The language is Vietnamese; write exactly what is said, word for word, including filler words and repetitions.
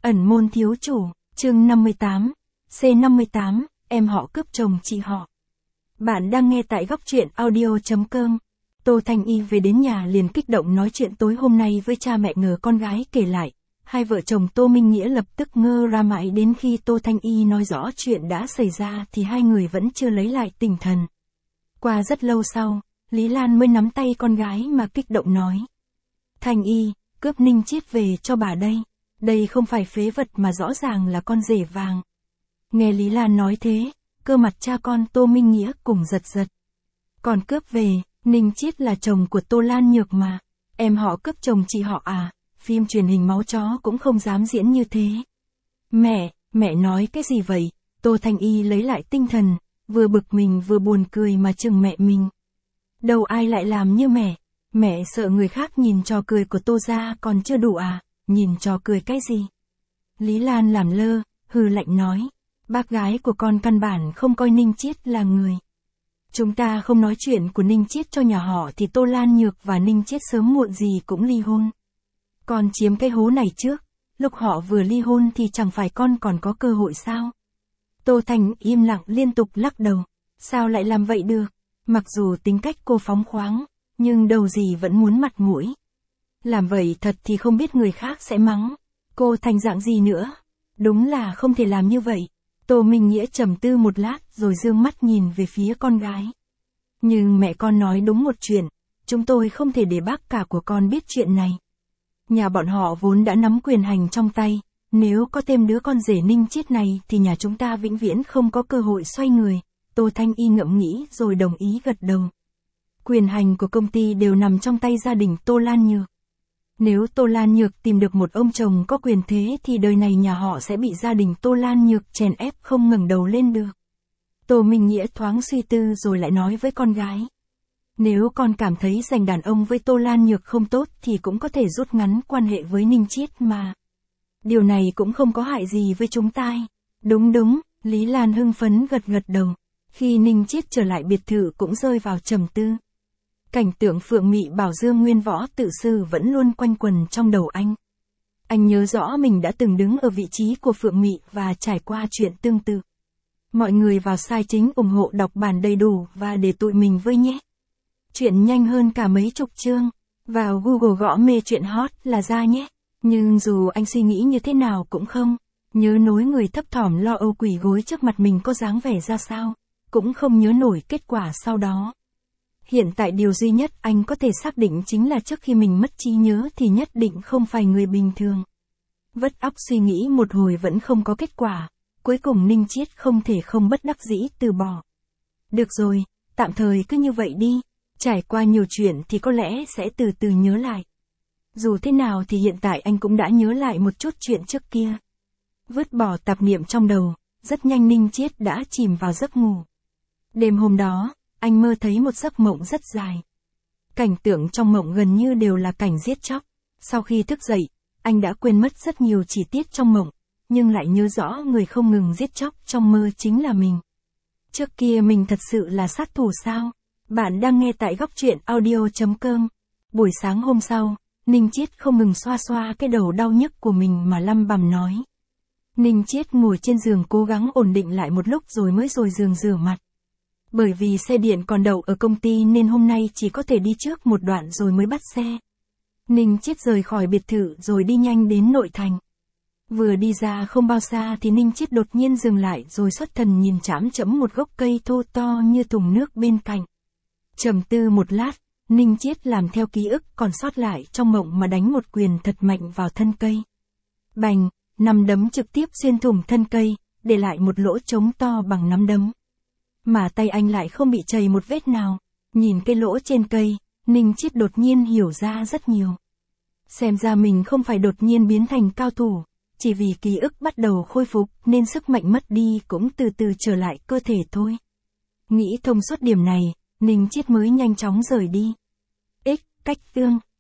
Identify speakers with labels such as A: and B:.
A: Ẩn môn thiếu chủ, chương năm mươi tám, C năm mươi tám, em họ cướp chồng chị họ. Bạn đang nghe tại góc truyện audio chấm com. Tô Thanh Y về đến nhà liền kích động nói chuyện tối hôm nay với cha mẹ, ngờ con gái kể lại. Hai vợ chồng Tô Minh Nghĩa lập tức ngơ ra mãi đến khi Tô Thanh Y nói rõ chuyện đã xảy ra thì hai người vẫn chưa lấy lại tinh thần. Qua rất lâu sau, Lý Lan mới nắm tay con gái mà kích động nói. Thanh Y, cướp Ninh Chiết về cho bà đây. Đây không phải phế vật mà rõ ràng là con rể vàng. Nghe Lý Lan nói thế, cơ mặt cha con Tô Minh Nghĩa cùng giật giật. Còn cướp về, Ninh Chiết là chồng của Tô Lan Nhược mà. Em họ cướp chồng chị họ à, phim truyền hình máu chó cũng không dám diễn như thế. Mẹ, mẹ nói cái gì vậy? Tô Thanh Y lấy lại tinh thần, vừa bực mình vừa buồn cười mà chừng mẹ mình. Đâu ai lại làm như mẹ, mẹ sợ người khác nhìn trò cười của Tô gia còn chưa đủ à, nhìn trò cười cái gì? Lý Lan làm lơ, hừ lạnh nói, bác gái của con căn bản không coi Ninh Chiết là người. Chúng ta không nói chuyện của Ninh Chiết cho nhà họ thì Tô Lan Nhược và Ninh Chiết sớm muộn gì cũng ly hôn. Con chiếm cái hố này trước, lúc họ vừa ly hôn thì chẳng phải con còn có cơ hội sao? Tô Thành im lặng liên tục lắc đầu, sao lại làm vậy được? Mặc dù tính cách cô phóng khoáng, nhưng đầu gì vẫn muốn mặt mũi. Làm vậy thật thì không biết người khác sẽ mắng cô thành dạng gì nữa. Đúng là không thể làm như vậy. Tô Minh Nghĩa trầm tư một lát rồi dương mắt nhìn về phía con gái. Nhưng mẹ con nói đúng một chuyện, chúng tôi không thể để bác cả của con biết chuyện này. Nhà bọn họ vốn đã nắm quyền hành trong tay, nếu có thêm đứa con rể Ninh Chiết này thì nhà chúng ta vĩnh viễn không có cơ hội xoay người. Tô Thanh Y ngẫm nghĩ rồi đồng ý gật đầu. Quyền hành của công ty đều nằm trong tay gia đình Tô Lan Nhược. Nếu Tô Lan Nhược tìm được một ông chồng có quyền thế thì đời này nhà họ sẽ bị gia đình Tô Lan Nhược chèn ép không ngẩng đầu lên được. Tô Minh Nghĩa thoáng suy tư rồi lại nói với con gái. Nếu con cảm thấy giành đàn ông với Tô Lan Nhược không tốt thì cũng có thể rút ngắn quan hệ với Ninh Chiết mà. Điều này cũng không có hại gì với chúng ta. Đúng đúng, Lý Lan hưng phấn gật gật đầu. Khi Ninh Chiết trở lại biệt thự cũng rơi vào trầm tư. Cảnh tượng Phượng Mị bảo Dương Nguyên Võ tự sư vẫn luôn quanh quần trong đầu anh. Anh nhớ rõ mình đã từng đứng ở vị trí của Phượng Mị và trải qua chuyện tương tự. Mọi người vào sai chính ủng hộ đọc bản đầy đủ và để tụi mình với nhé. Chuyện nhanh hơn cả mấy chục chương. Vào Google gõ mê chuyện hot là ra nhé. Nhưng dù anh suy nghĩ như thế nào cũng không. Nhớ nối người thấp thỏm lo âu quỳ gối trước mặt mình có dáng vẻ ra sao. Cũng không nhớ nổi kết quả sau đó. Hiện tại điều duy nhất anh có thể xác định chính là trước khi mình mất trí nhớ thì nhất định không phải người bình thường. Vất óc suy nghĩ một hồi vẫn không có kết quả. Cuối cùng Ninh Chiết không thể không bất đắc dĩ từ bỏ. Được rồi, tạm thời cứ như vậy đi. Trải qua nhiều chuyện thì có lẽ sẽ từ từ nhớ lại. Dù thế nào thì hiện tại anh cũng đã nhớ lại một chút chuyện trước kia. Vứt bỏ tạp niệm trong đầu, rất nhanh Ninh Chiết đã chìm vào giấc ngủ. Đêm hôm đó, anh mơ thấy một giấc mộng rất dài. Cảnh tượng trong mộng gần như đều là cảnh giết chóc. Sau khi thức dậy, anh đã quên mất rất nhiều chi tiết trong mộng, nhưng lại nhớ rõ người không ngừng giết chóc trong mơ chính là mình. Trước kia mình thật sự là sát thủ sao? Bạn đang nghe tại góc truyện audio chấm com. Buổi sáng hôm sau, Ninh Chiết không ngừng xoa xoa cái đầu đau nhức của mình mà lăm bằm nói. Ninh Chiết ngồi trên giường cố gắng ổn định lại một lúc rồi mới rồi giường rửa mặt. Bởi vì xe điện còn đậu ở công ty nên hôm nay chỉ có thể đi trước một đoạn rồi mới bắt xe. Ninh Chiết rời khỏi biệt thự rồi đi nhanh đến nội thành. Vừa đi ra không bao xa thì Ninh Chiết đột nhiên dừng lại rồi xuất thần nhìn chằm chằm một gốc cây thô to như thùng nước bên cạnh. Trầm tư một lát, Ninh Chiết làm theo ký ức còn sót lại trong mộng mà đánh một quyền thật mạnh vào thân cây. Bành, nắm đấm trực tiếp xuyên thủng thân cây, để lại một lỗ trống to bằng nắm đấm. Mà tay anh lại không bị chảy một vết nào. Nhìn cái lỗ trên cây, Ninh Chiết đột nhiên hiểu ra rất nhiều. Xem ra mình không phải đột nhiên biến thành cao thủ, chỉ vì ký ức bắt đầu khôi phục nên sức mạnh mất đi cũng từ từ trở lại cơ thể thôi. Nghĩ thông suốt điểm này, Ninh Chiết mới nhanh chóng rời đi. X, cách tương,